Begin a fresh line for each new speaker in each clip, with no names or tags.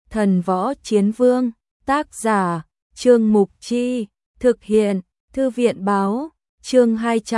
Thần Võ Chiến Vương, tác giả, Trương Mục Chi, thực hiện, Thư viện Báo, chương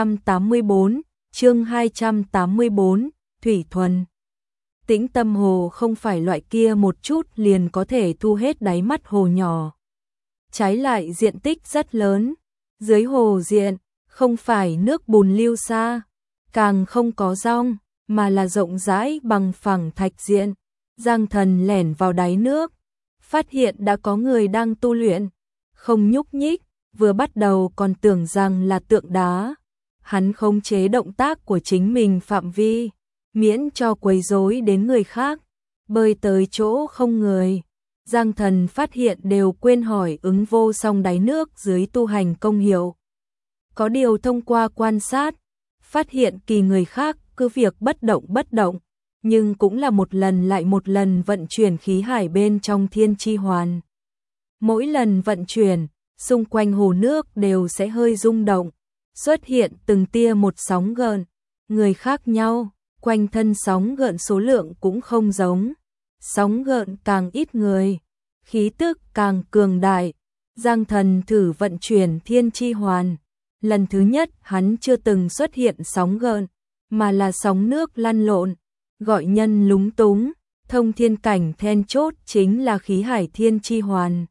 284, Thủy Thuần. Tĩnh Tâm Hồ không phải loại kia một chút liền có thể thu hết đáy mắt hồ nhỏ. Trái lại diện tích rất lớn, dưới hồ diện, không phải nước bùn lưu xa, càng không có rong, mà là rộng rãi bằng phẳng thạch diện. Giang Thần lẻn vào đáy nước, phát hiện đã có người đang tu luyện, không nhúc nhích, vừa bắt đầu còn tưởng rằng là tượng đá. Hắn khống chế động tác của chính mình phạm vi, miễn cho quấy rối đến người khác, bơi tới chỗ không người. Giang Thần phát hiện đều quên hỏi ứng vô song đáy nước dưới tu hành công hiệu. Có điều thông qua quan sát, phát hiện kỳ người khác cứ việc bất động, nhưng cũng là một lần lại một lần vận chuyển khí hải bên trong thiên chi hoàn. Mỗi lần vận chuyển, xung quanh hồ nước đều sẽ hơi rung động, xuất hiện từng tia một sóng gợn, người khác nhau, quanh thân sóng gợn số lượng cũng không giống. Sóng gợn càng ít người, khí tức càng cường đại. Giang Thần thử vận chuyển thiên chi hoàn. Lần thứ nhất hắn chưa từng xuất hiện sóng gợn, mà là sóng nước lăn lộn, gọi nhân lúng túng. Thông thiên cảnh then chốt chính là khí hải thiên chi hoàn,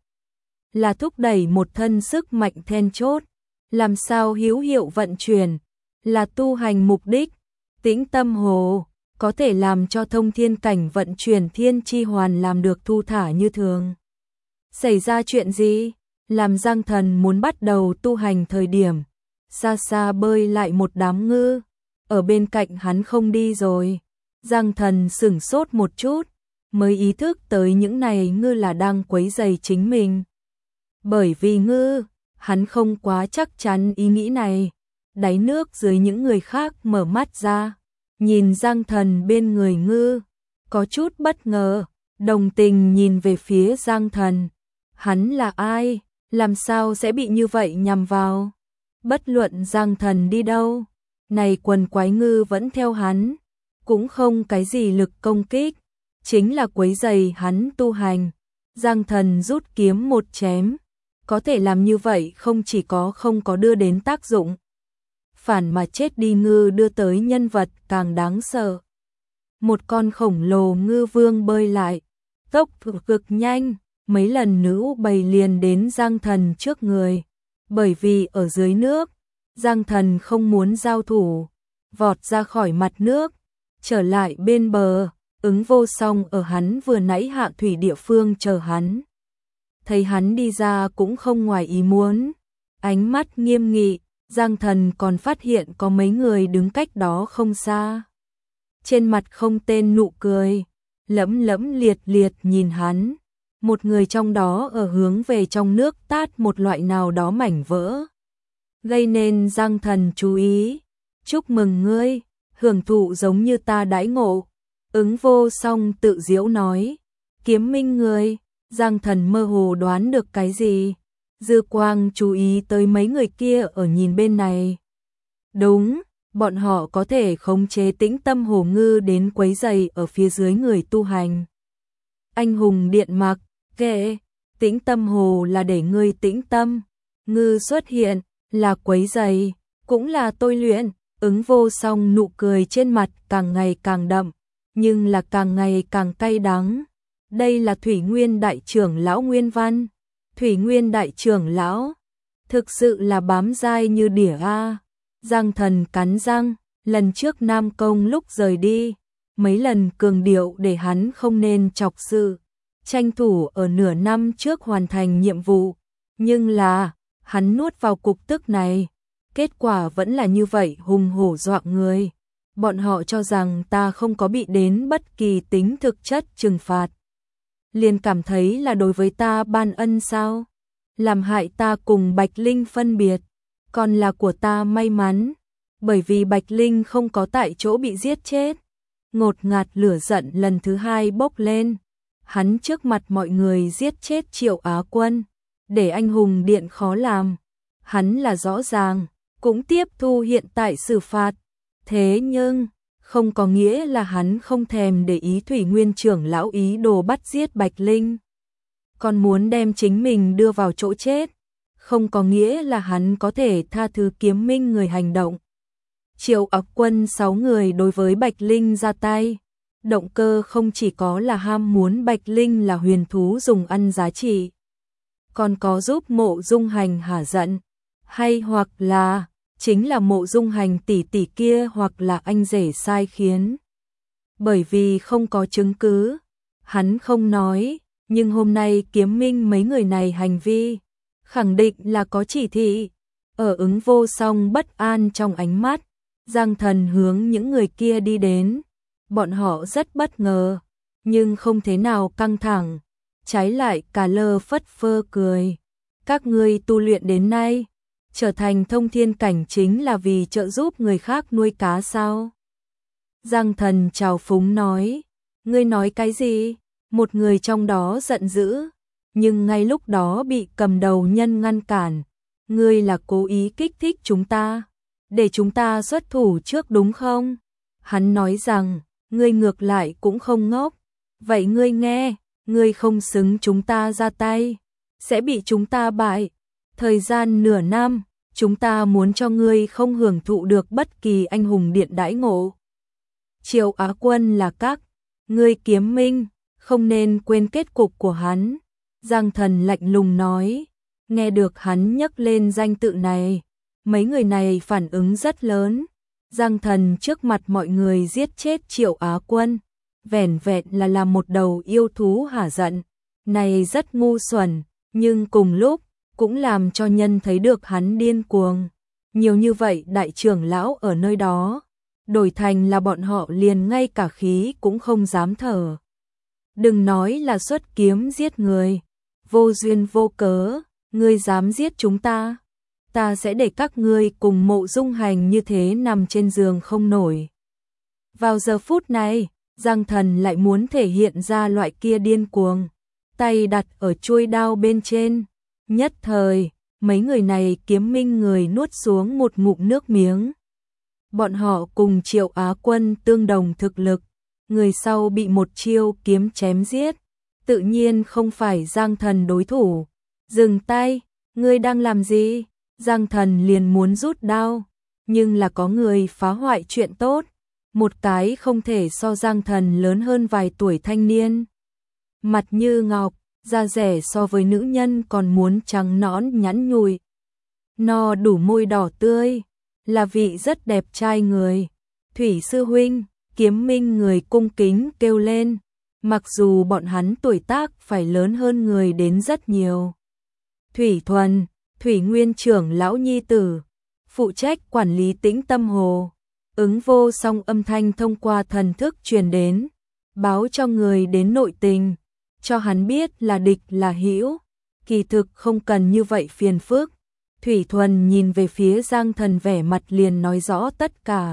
là thúc đẩy một thân sức mạnh then chốt, làm sao hữu hiệu vận chuyển, là tu hành mục đích. Tĩnh Tâm Hồ có thể làm cho thông thiên cảnh vận chuyển thiên chi hoàn làm được thu thả như thường. Xảy ra chuyện gì? Làm Giang Thần muốn bắt đầu tu hành thời điểm, xa xa bơi lại một đám ngư, ở bên cạnh hắn không đi rồi. Giang Thần sửng sốt một chút, mới ý thức tới những này ngư là đang quấy rầy chính mình. Bởi vì ngư, hắn không quá chắc chắn ý nghĩ này. Đáy nước dưới những người khác mở mắt ra, nhìn Giang Thần bên người ngư, có chút bất ngờ, đồng tình nhìn về phía Giang Thần. Hắn là ai? Làm sao sẽ bị như vậy nhằm vào? Bất luận Giang Thần đi đâu, này quần quái ngư vẫn theo hắn, cũng không cái gì lực công kích, chính là quấy rầy hắn tu hành. Giang Thần rút kiếm một chém, có thể làm như vậy không chỉ có không có đưa đến tác dụng, phản mà chết đi ngư đưa tới nhân vật càng đáng sợ. Một con khổng lồ ngư vương bơi lại, tốc độ cực nhanh, mấy lần nữ bầy liền đến Giang Thần trước người. Bởi vì ở dưới nước, Giang Thần không muốn giao thủ, vọt ra khỏi mặt nước, trở lại bên bờ. Ứng vô song ở hắn vừa nãy hạ thủy địa phương chờ hắn. Thấy hắn đi ra cũng không ngoài ý muốn, ánh mắt nghiêm nghị. Giang Thần còn phát hiện có mấy người đứng cách đó không xa, trên mặt không tên nụ cười, lẫm liệt nhìn hắn. Một người trong đó ở hướng về trong nước tát một loại nào đó mảnh vỡ, gây nên Giang Thần chú ý. Chúc mừng ngươi, hưởng thụ giống như ta đãi ngộ. Ứng vô song tự giễu nói. Kiếm minh người. Giang Thần mơ hồ đoán được cái gì, dư quang chú ý tới mấy người kia ở nhìn bên này. Đúng, bọn họ có thể khống chế Tĩnh Tâm Hồ ngư đến quấy rầy ở phía dưới người tu hành. Anh hùng điện mặc, kệ, Tĩnh Tâm Hồ là để ngươi tĩnh tâm, ngư xuất hiện là quấy rầy, cũng là tôi luyện. Ứng vô song nụ cười trên mặt càng ngày càng đậm, nhưng là càng ngày càng cay đắng. Đây là Thủy Nguyên đại trưởng lão Nguyên Văn. Thủy Nguyên đại trưởng lão, thực sự là bám dai như đỉa a. Giang Thần cắn răng, lần trước Nam Công lúc rời đi, mấy lần cường điệu để hắn không nên chọc sự, tranh thủ ở nửa năm trước hoàn thành nhiệm vụ, nhưng là, hắn nuốt vào cục tức này, kết quả vẫn là như vậy hùng hổ dọa người. Bọn họ cho rằng ta không có bị đến bất kỳ tính thực chất trừng phạt, liền cảm thấy là đối với ta ban ân sao, làm hại ta cùng Bạch Linh phân biệt, còn là của ta may mắn, bởi vì Bạch Linh không có tại chỗ bị giết chết. Ngột ngạt lửa giận lần thứ hai bốc lên, hắn trước mặt mọi người giết chết Triệu Á Quân, để anh hùng điện khó làm, hắn là rõ ràng, cũng tiếp thu hiện tại xử phạt, thế nhưng không có nghĩa là hắn không thèm để ý Thủy Nguyên trưởng lão ý đồ bắt giết Bạch Linh. còn muốn đem chính mình đưa vào chỗ chết, không có nghĩa là hắn có thể tha thứ Kiếm Minh người hành động. Triệu Ặc Quân 6 người đối với Bạch Linh ra tay, động cơ không chỉ có là ham muốn Bạch Linh là huyền thú dùng ăn giá trị, còn có giúp Mộ Dung Hành hả giận, hay hoặc là chính là Mộ Dung Hành tỷ tỷ kia hoặc là anh rể sai khiến. Bởi vì không có chứng cứ, hắn không nói, nhưng hôm nay Kiếm Minh mấy người này hành vi khẳng định là có chỉ thị. Ở Ứng Vô Song bất an trong ánh mắt, Giang Thần hướng những người kia đi đến. Bọn họ rất bất ngờ, nhưng không thế nào căng thẳng, trái lại cả lơ phất phơ cười. Các ngươi tu luyện đến nay, trở thành thông thiên cảnh chính là vì trợ giúp người khác nuôi cá sao? Giang Thần trào phúng nói, ngươi nói cái gì? Một người trong đó giận dữ, nhưng ngay lúc đó bị cầm đầu nhân ngăn cản. Ngươi là cố ý kích thích chúng ta, để chúng ta xuất thủ trước đúng không? Hắn nói rằng, ngươi ngược lại cũng không ngốc. Vậy ngươi nghe, ngươi không xứng chúng ta ra tay, sẽ bị chúng ta bại. Thời gian nửa năm, chúng ta muốn cho ngươi không hưởng thụ được bất kỳ anh hùng điện đãi ngộ. Triệu Á Quân là các ngươi Kiếm Minh, không nên quên kết cục của hắn. Giang Thần lạnh lùng nói, nghe được hắn nhắc lên danh tự này, mấy người này phản ứng rất lớn. Giang Thần trước mặt mọi người giết chết Triệu Á Quân, vẻn vẹn là làm một đầu yêu thú hả giận, này rất ngu xuẩn, nhưng cùng lúc cũng làm cho nhân thấy được hắn điên cuồng. Nhiều như vậy đại trưởng lão ở nơi đó, đổi thành là bọn họ liền ngay cả khí cũng không dám thở. Đừng nói là xuất kiếm giết người, vô duyên vô cớ, ngươi dám giết chúng ta, ta sẽ để các ngươi cùng Mộ Dung Hành như thế nằm trên giường không nổi. Vào giờ phút này, Giang Thần lại muốn thể hiện ra loại kia điên cuồng, tay đặt ở chuôi đao bên trên. Nhất thời, mấy người này Kiếm Minh người nuốt xuống một ngụm nước miếng. Bọn họ cùng Triệu Á Quân tương đồng thực lực, người sau bị một chiêu kiếm chém giết, tự nhiên không phải Giang Thần đối thủ. Dừng tay, ngươi đang làm gì? Giang Thần liền muốn rút đao, nhưng là có người phá hoại chuyện tốt, một cái không thể so Giang Thần lớn hơn vài tuổi thanh niên. Mặt như ngọc, da rẻ so với nữ nhân còn muốn trắng nõn nhẵn nhụi. No đủ môi đỏ tươi, là vị rất đẹp trai người. Thủy sư huynh, Kiếm Minh người cung kính kêu lên, mặc dù bọn hắn tuổi tác phải lớn hơn người đến rất nhiều. Thủy Thuần, Thủy Nguyên trưởng lão nhi tử, phụ trách quản lý Tĩnh Tâm Hồ. Ứng Vô Song âm thanh thông qua thần thức truyền đến, báo cho người đến nội tình, cho hắn biết là địch là hữu, kỳ thực không cần như vậy phiền phức. Thủy Thuần nhìn về phía Giang Thần vẻ mặt liền nói rõ tất cả.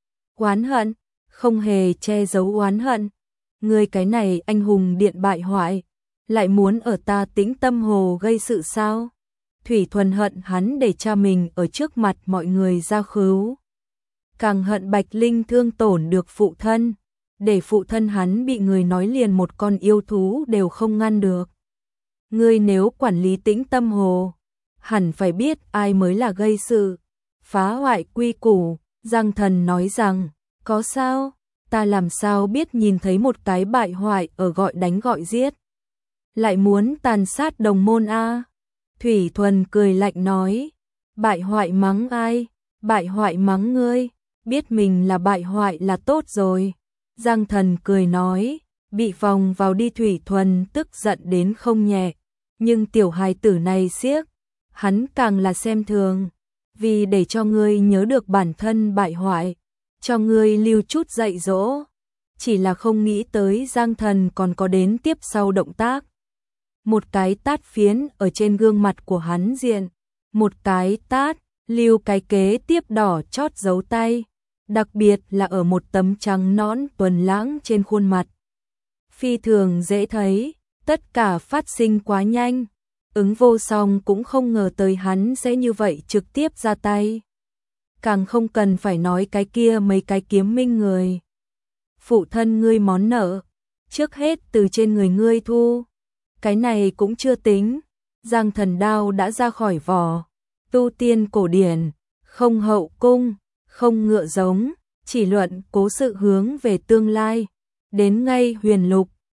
Oán hận, không hề che giấu oán hận. Ngươi cái này anh hùng điện bại hoại, lại muốn ở ta Tĩnh Tâm Hồ gây sự sao? Thủy Thuần hận hắn để cha mình ở trước mặt mọi người ra khứu. Càng hận Bạch Linh thương tổn được phụ thân, để phụ thân hắn bị người nói liền một con yêu thú đều không ngăn được. Ngươi nếu quản lý Tĩnh Tâm Hồ, hẳn phải biết ai mới là gây sự, phá hoại quy củ. Giang Thần nói rằng, có sao, ta làm sao biết nhìn thấy một cái bại hoại ở gọi đánh gọi giết, lại muốn tàn sát đồng môn a? Thủy Thuần cười lạnh nói, bại hoại mắng ai, bại hoại mắng ngươi, biết mình là bại hoại là tốt rồi. Giang Thần cười nói, bị vòng vào đi. Thủy Thuần tức giận đến không nhẹ, nhưng tiểu hài tử này siếc, hắn càng là xem thường, vì để cho ngươi nhớ được bản thân bại hoại, cho ngươi lưu chút dạy dỗ. Chỉ là không nghĩ tới Giang Thần còn có đến tiếp sau động tác. Một cái tát phiến ở trên gương mặt của hắn diện, một cái tát, lưu cái kế tiếp đỏ chót dấu tay, đặc biệt là ở một tấm trắng nõn tuần lãng trên khuôn mặt. Phi thường dễ thấy, tất cả phát sinh quá nhanh. Ứng Vô Song cũng không ngờ tới hắn sẽ như vậy trực tiếp ra tay. Càng không cần phải nói cái kia mấy cái Kiếm Minh người. Phụ thân ngươi món nợ, trước hết từ trên người ngươi thu. Cái này cũng chưa tính, Giang Thần Đao đã ra khỏi vỏ, tu tiên cổ điển, không hậu cung, không ngựa giống, chỉ luận cố sự hướng về tương lai, đến ngay huyền lục,